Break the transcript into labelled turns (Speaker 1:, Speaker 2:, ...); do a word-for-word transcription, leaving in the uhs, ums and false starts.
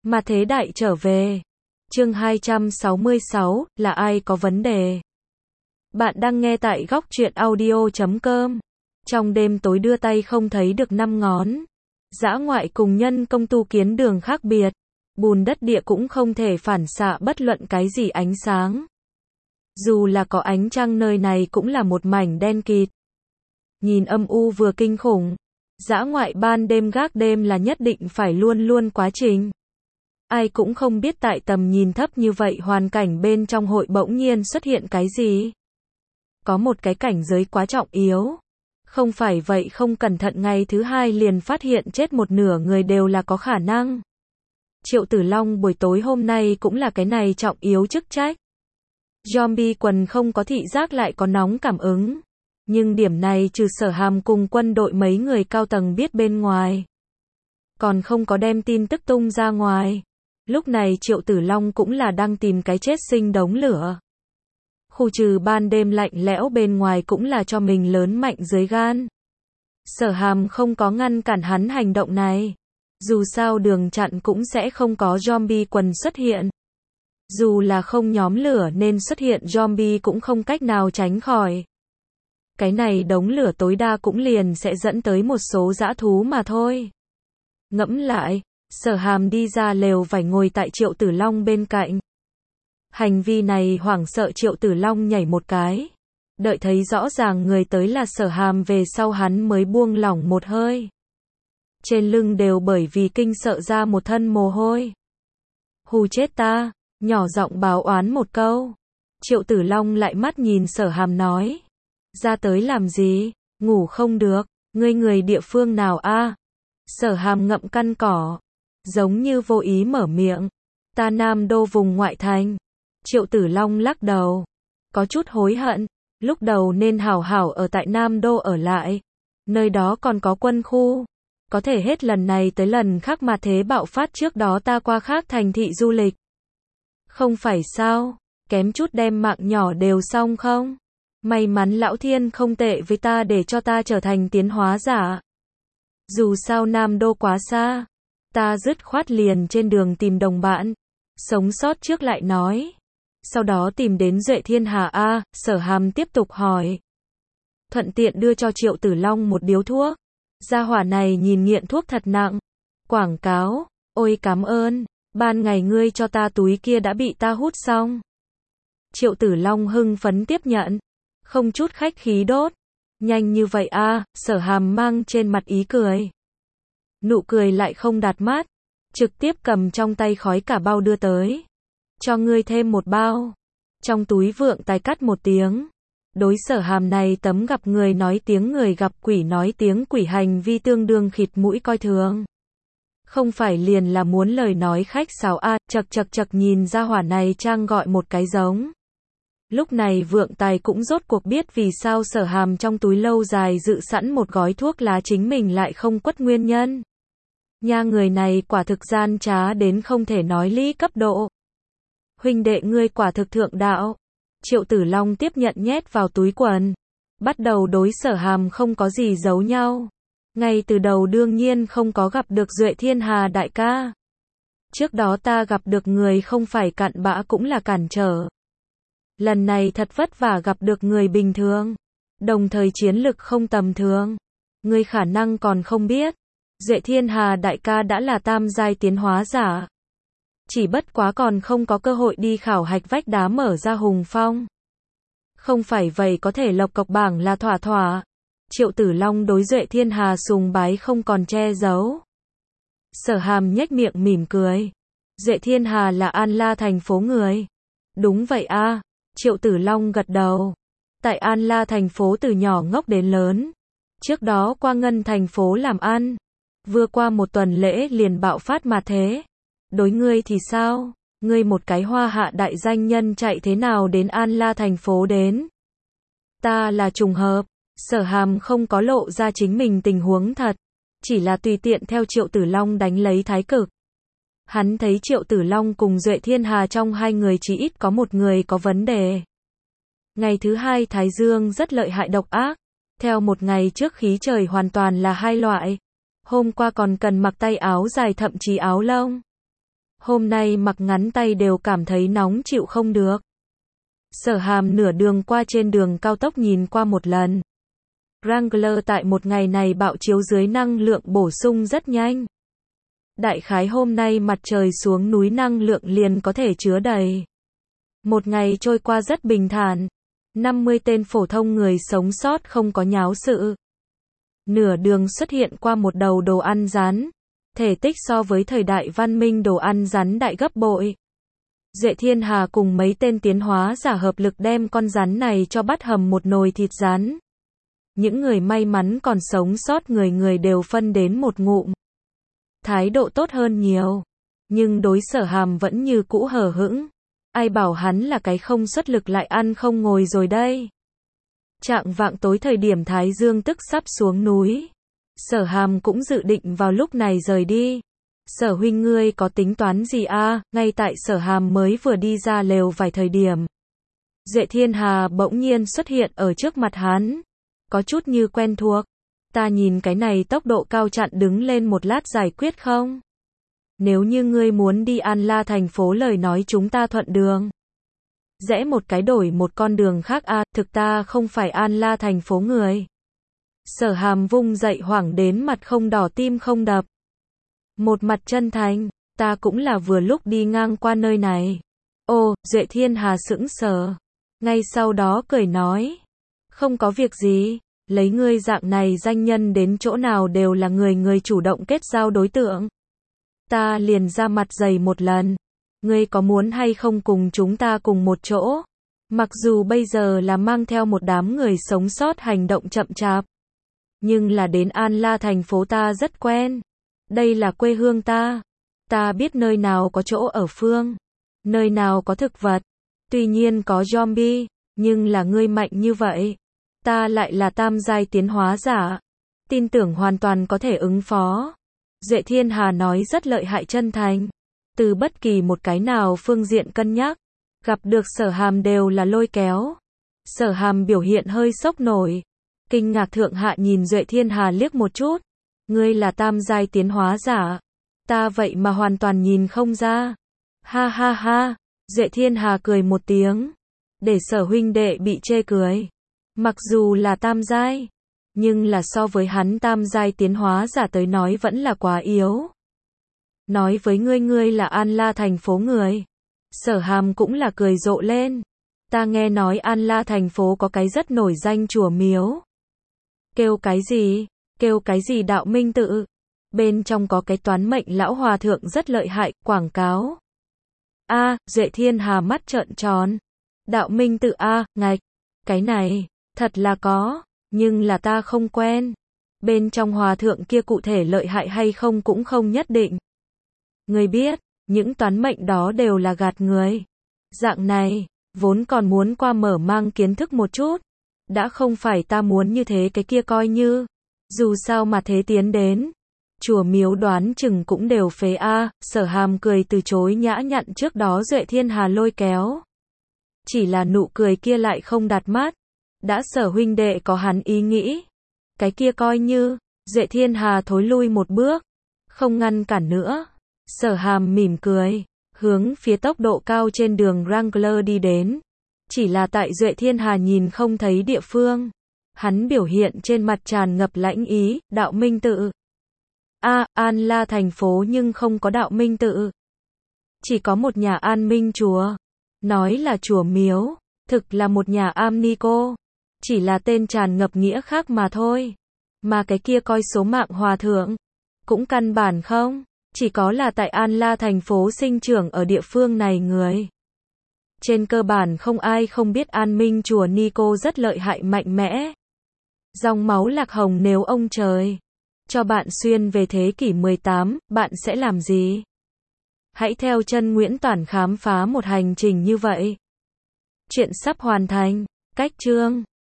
Speaker 1: Mà thế đại trở về. Chương hai trăm sáu mươi sáu, là ai có vấn đề? Bạn đang nghe tại góc truyện audio chấm com. Trong đêm tối đưa tay không thấy được năm ngón. Dã ngoại cùng nhân công tu kiến đường khác biệt. Bùn đất địa cũng không thể phản xạ bất luận cái gì ánh sáng. Dù là có ánh trăng nơi này cũng là một mảnh đen kịt. Nhìn âm u vừa kinh khủng. Dã ngoại ban đêm gác đêm là nhất định phải luôn luôn quá trình. Ai cũng không biết tại tầm nhìn thấp như vậy hoàn cảnh bên trong hội bỗng nhiên xuất hiện cái gì. Có một cái cảnh giới quá trọng yếu. Không phải vậy không cẩn thận ngày thứ hai liền phát hiện chết một nửa người đều là có khả năng. Triệu Tử Long buổi tối hôm nay cũng là cái này trọng yếu chức trách. Zombie quần không có thị giác lại có nóng cảm ứng. Nhưng điểm này trừ Sở Hàm cùng quân đội mấy người cao tầng biết bên ngoài. Còn không có đem tin tức tung ra ngoài. Lúc này Triệu Tử Long cũng là đang tìm cái chết sinh đống lửa. Khu trừ ban đêm lạnh lẽo bên ngoài cũng là cho mình lớn mạnh dưới gan. Sở Hàm không có ngăn cản hắn hành động này. Dù sao đường chặn cũng sẽ không có zombie quần xuất hiện. Dù là không nhóm lửa nên xuất hiện zombie cũng không cách nào tránh khỏi. Cái này đống lửa tối đa cũng liền sẽ dẫn tới một số dã thú mà thôi. Ngẫm lại, Sở Hàm đi ra lều vải ngồi tại Triệu Tử Long bên cạnh. Hành vi này hoảng sợ Triệu Tử Long nhảy một cái. Đợi thấy rõ ràng người tới là Sở Hàm về sau hắn mới buông lỏng một hơi. Trên lưng đều bởi vì kinh sợ ra một thân mồ hôi. Hù chết ta, nhỏ giọng báo oán một câu. Triệu Tử Long lại mắt nhìn Sở Hàm nói. Ra tới làm gì, ngủ không được, ngươi người địa phương nào a? Sở Hàm ngậm căn cỏ, giống như vô ý mở miệng. Ta Nam Đô vùng ngoại thành. Triệu Tử Long lắc đầu, có chút hối hận, lúc đầu nên hảo hảo ở tại Nam Đô ở lại. Nơi đó còn có quân khu. Có thể hết lần này tới lần khác mà thế bạo phát trước đó ta qua khác thành thị du lịch. Không phải sao, kém chút đem mạng nhỏ đều xong không? May mắn lão thiên không tệ với ta để cho ta trở thành tiến hóa giả. Dù sao Nam Đô quá xa, ta dứt khoát liền trên đường tìm đồng bạn, sống sót trước lại nói. Sau đó tìm đến Duệ Thiên Hà a, Sở Hàm tiếp tục hỏi. Thuận tiện đưa cho Triệu Tử Long một điếu thuốc. Gia hỏa này nhìn nghiện thuốc thật nặng. Quảng cáo, ôi cảm ơn, ban ngày ngươi cho ta túi kia đã bị ta hút xong. Triệu Tử Long hưng phấn tiếp nhận. Không chút khách khí đốt. Nhanh như vậy a, à, Sở Hàm mang trên mặt ý cười. Nụ cười lại không đạt mát. Trực tiếp cầm trong tay khói cả bao đưa tới. Cho ngươi thêm một bao. Trong túi vượng tài cắt một tiếng. Đối Sở Hàm này tấm gặp người nói tiếng người gặp quỷ nói tiếng quỷ hành vi tương đương khịt mũi coi thường. Không phải liền là muốn lời nói khách sáo a, à, chật chật chật nhìn ra hỏa này trang gọi một cái giống. Lúc này vượng tài cũng rốt cuộc biết vì sao Sở Hàm trong túi lâu dài dự sẵn một gói thuốc lá chính mình lại không quất nguyên nhân. Nha người này quả thực gian trá đến không thể nói lý cấp độ. Huynh đệ ngươi quả thực thượng đạo. Triệu Tử Long tiếp nhận nhét vào túi quần. Bắt đầu đối Sở Hàm không có gì giấu nhau. Ngay từ đầu đương nhiên không có gặp được Duệ Thiên Hà đại ca. Trước đó ta gặp được người không phải cặn bã cũng là cản trở. Lần này thật vất vả gặp được người bình thường. Đồng thời chiến lực không tầm thường. Ngươi khả năng còn không biết. Duệ Thiên Hà đại ca đã là tam giai tiến hóa giả. Chỉ bất quá còn không có cơ hội đi khảo hạch vách đá mở ra hùng phong. Không phải vậy có thể lộc cọc bảng là thỏa thỏa. Triệu Tử Long đối Duệ Thiên Hà sùng bái không còn che giấu. Sở Hàm nhếch miệng mỉm cười. Duệ Thiên Hà là An La thành phố người. Đúng vậy a, à. Triệu Tử Long gật đầu. Tại An La thành phố từ nhỏ ngốc đến lớn. Trước đó qua Ngân thành phố làm ăn. Vừa qua một tuần lễ liền bạo phát mà thế. Đối ngươi thì sao? Ngươi một cái hoa hạ đại danh nhân chạy thế nào đến An La thành phố đến? Ta là trùng hợp. Sở Hàm không có lộ ra chính mình tình huống thật. Chỉ là tùy tiện theo Triệu Tử Long đánh lấy thái cực. Hắn thấy Triệu Tử Long cùng Duệ Thiên Hà trong hai người chỉ ít có một người có vấn đề. Ngày thứ hai Thái Dương rất lợi hại độc ác. Theo một ngày trước khí trời hoàn toàn là hai loại. Hôm qua còn cần mặc tay áo dài thậm chí áo lông. Hôm nay mặc ngắn tay đều cảm thấy nóng chịu không được. Sở Hàm nửa đường qua trên đường cao tốc nhìn qua một lần. Wrangler tại một ngày này bạo chiếu dưới năng lượng bổ sung rất nhanh. Đại khái hôm nay mặt trời xuống núi năng lượng liền có thể chứa đầy. Một ngày trôi qua rất bình thản. năm mươi tên phổ thông người sống sót không có nháo sự. Nửa đường xuất hiện qua một đầu đồ ăn rắn. Thể tích so với thời đại văn minh đồ ăn rắn đại gấp bội. Duệ Thiên Hà cùng mấy tên tiến hóa giả hợp lực đem con rắn này cho bắt hầm một nồi thịt rắn. Những người may mắn còn sống sót người người đều phân đến một ngụm. Thái độ tốt hơn nhiều. Nhưng đối Sở Hàm vẫn như cũ hờ hững. Ai bảo hắn là cái không xuất lực lại ăn không ngồi rồi đây. Chạng vạng tối thời điểm Thái Dương tức sắp xuống núi. Sở Hàm cũng dự định vào lúc này rời đi. Sở huynh ngươi có tính toán gì a? Ngay tại Sở Hàm mới vừa đi ra lều vài thời điểm. Duệ Thiên Hà bỗng nhiên xuất hiện ở trước mặt hắn. Có chút như quen thuộc. Ta nhìn cái này tốc độ cao chặn đứng lên một lát giải quyết không? Nếu như ngươi muốn đi An La thành phố lời nói chúng ta thuận đường. Rẽ một cái đổi một con đường khác a, à, thực ta không phải An La thành phố người. Sở Hàm vung dậy hoảng đến mặt không đỏ tim không đập. Một mặt chân thành, ta cũng là vừa lúc đi ngang qua nơi này. Ô, Duệ Thiên Hà sững sờ. Ngay sau đó cười nói. Không có việc gì, lấy ngươi dạng này danh nhân đến chỗ nào đều là người người chủ động kết giao đối tượng. Ta liền ra mặt dày một lần. Ngươi có muốn hay không cùng chúng ta cùng một chỗ? Mặc dù bây giờ là mang theo một đám người sống sót hành động chậm chạp. Nhưng là đến An La thành phố ta rất quen. Đây là quê hương ta. Ta biết nơi nào có chỗ ở phương. Nơi nào có thực vật. Tuy nhiên có zombie. Nhưng là ngươi mạnh như vậy. Ta lại là tam giai tiến hóa giả. Tin tưởng hoàn toàn có thể ứng phó. Duệ Thiên Hà nói rất lợi hại chân thành. Từ bất kỳ một cái nào phương diện cân nhắc. Gặp được Sở Hàm đều là lôi kéo. Sở Hàm biểu hiện hơi sốc nổi. Kinh ngạc thượng hạ nhìn Duệ Thiên Hà liếc một chút. Ngươi là tam giai tiến hóa giả. Ta vậy mà hoàn toàn nhìn không ra. Ha ha ha. Duệ Thiên Hà cười một tiếng. Để Sở huynh đệ bị chê cười. Mặc dù là tam giai. Nhưng là so với hắn tam giai tiến hóa giả tới nói vẫn là quá yếu. Nói với ngươi ngươi là An La thành phố người. Sở Hàm cũng là cười rộ lên. Ta nghe nói An La thành phố có cái rất nổi danh chùa miếu. Kêu cái gì? Kêu cái gì đạo minh tự? Bên trong có cái toán mệnh lão hòa thượng rất lợi hại, quảng cáo. A, à, Duệ Thiên Hà mắt trợn tròn. Đạo minh tự a, à, ngạch. Cái này, thật là có, nhưng là ta không quen. Bên trong hòa thượng kia cụ thể lợi hại hay không cũng không nhất định. Người biết, những toán mệnh đó đều là gạt người. Dạng này, vốn còn muốn qua mở mang kiến thức một chút. Đã không phải ta muốn như thế cái kia coi như. Dù sao mà thế tiến đến. Chùa miếu đoán chừng cũng đều phế a. Sở Hàm cười từ chối nhã nhặn trước đó Duệ Thiên Hà lôi kéo. Chỉ là nụ cười kia lại không đặt mắt. Đã Sở huynh đệ có hắn ý nghĩ. Cái kia coi như. Duệ Thiên Hà thối lui một bước. Không ngăn cản nữa. Sở Hàm mỉm cười. Hướng phía tốc độ cao trên đường Wrangler đi đến. Chỉ là tại Duệ Thiên Hà nhìn không thấy địa phương. Hắn biểu hiện trên mặt tràn ngập lãnh ý, đạo minh tự. A, à, An La thành phố nhưng không có đạo minh tự. Chỉ có một nhà an minh chùa. Nói là chùa miếu, thực là một nhà am ni cô. Chỉ là tên tràn ngập nghĩa khác mà thôi. Mà cái kia coi số mạng hòa thượng. Cũng căn bản không. Chỉ có là tại An La thành phố sinh trưởng ở địa phương này người. Trên cơ bản không ai không biết an minh chùa Nico rất lợi hại mạnh mẽ. Dòng máu lạc hồng nếu ông trời cho bạn xuyên về thế kỷ mười tám, bạn sẽ làm gì? Hãy theo chân Nguyễn Toản khám phá một hành trình như vậy. Chuyện sắp hoàn thành. Cách chương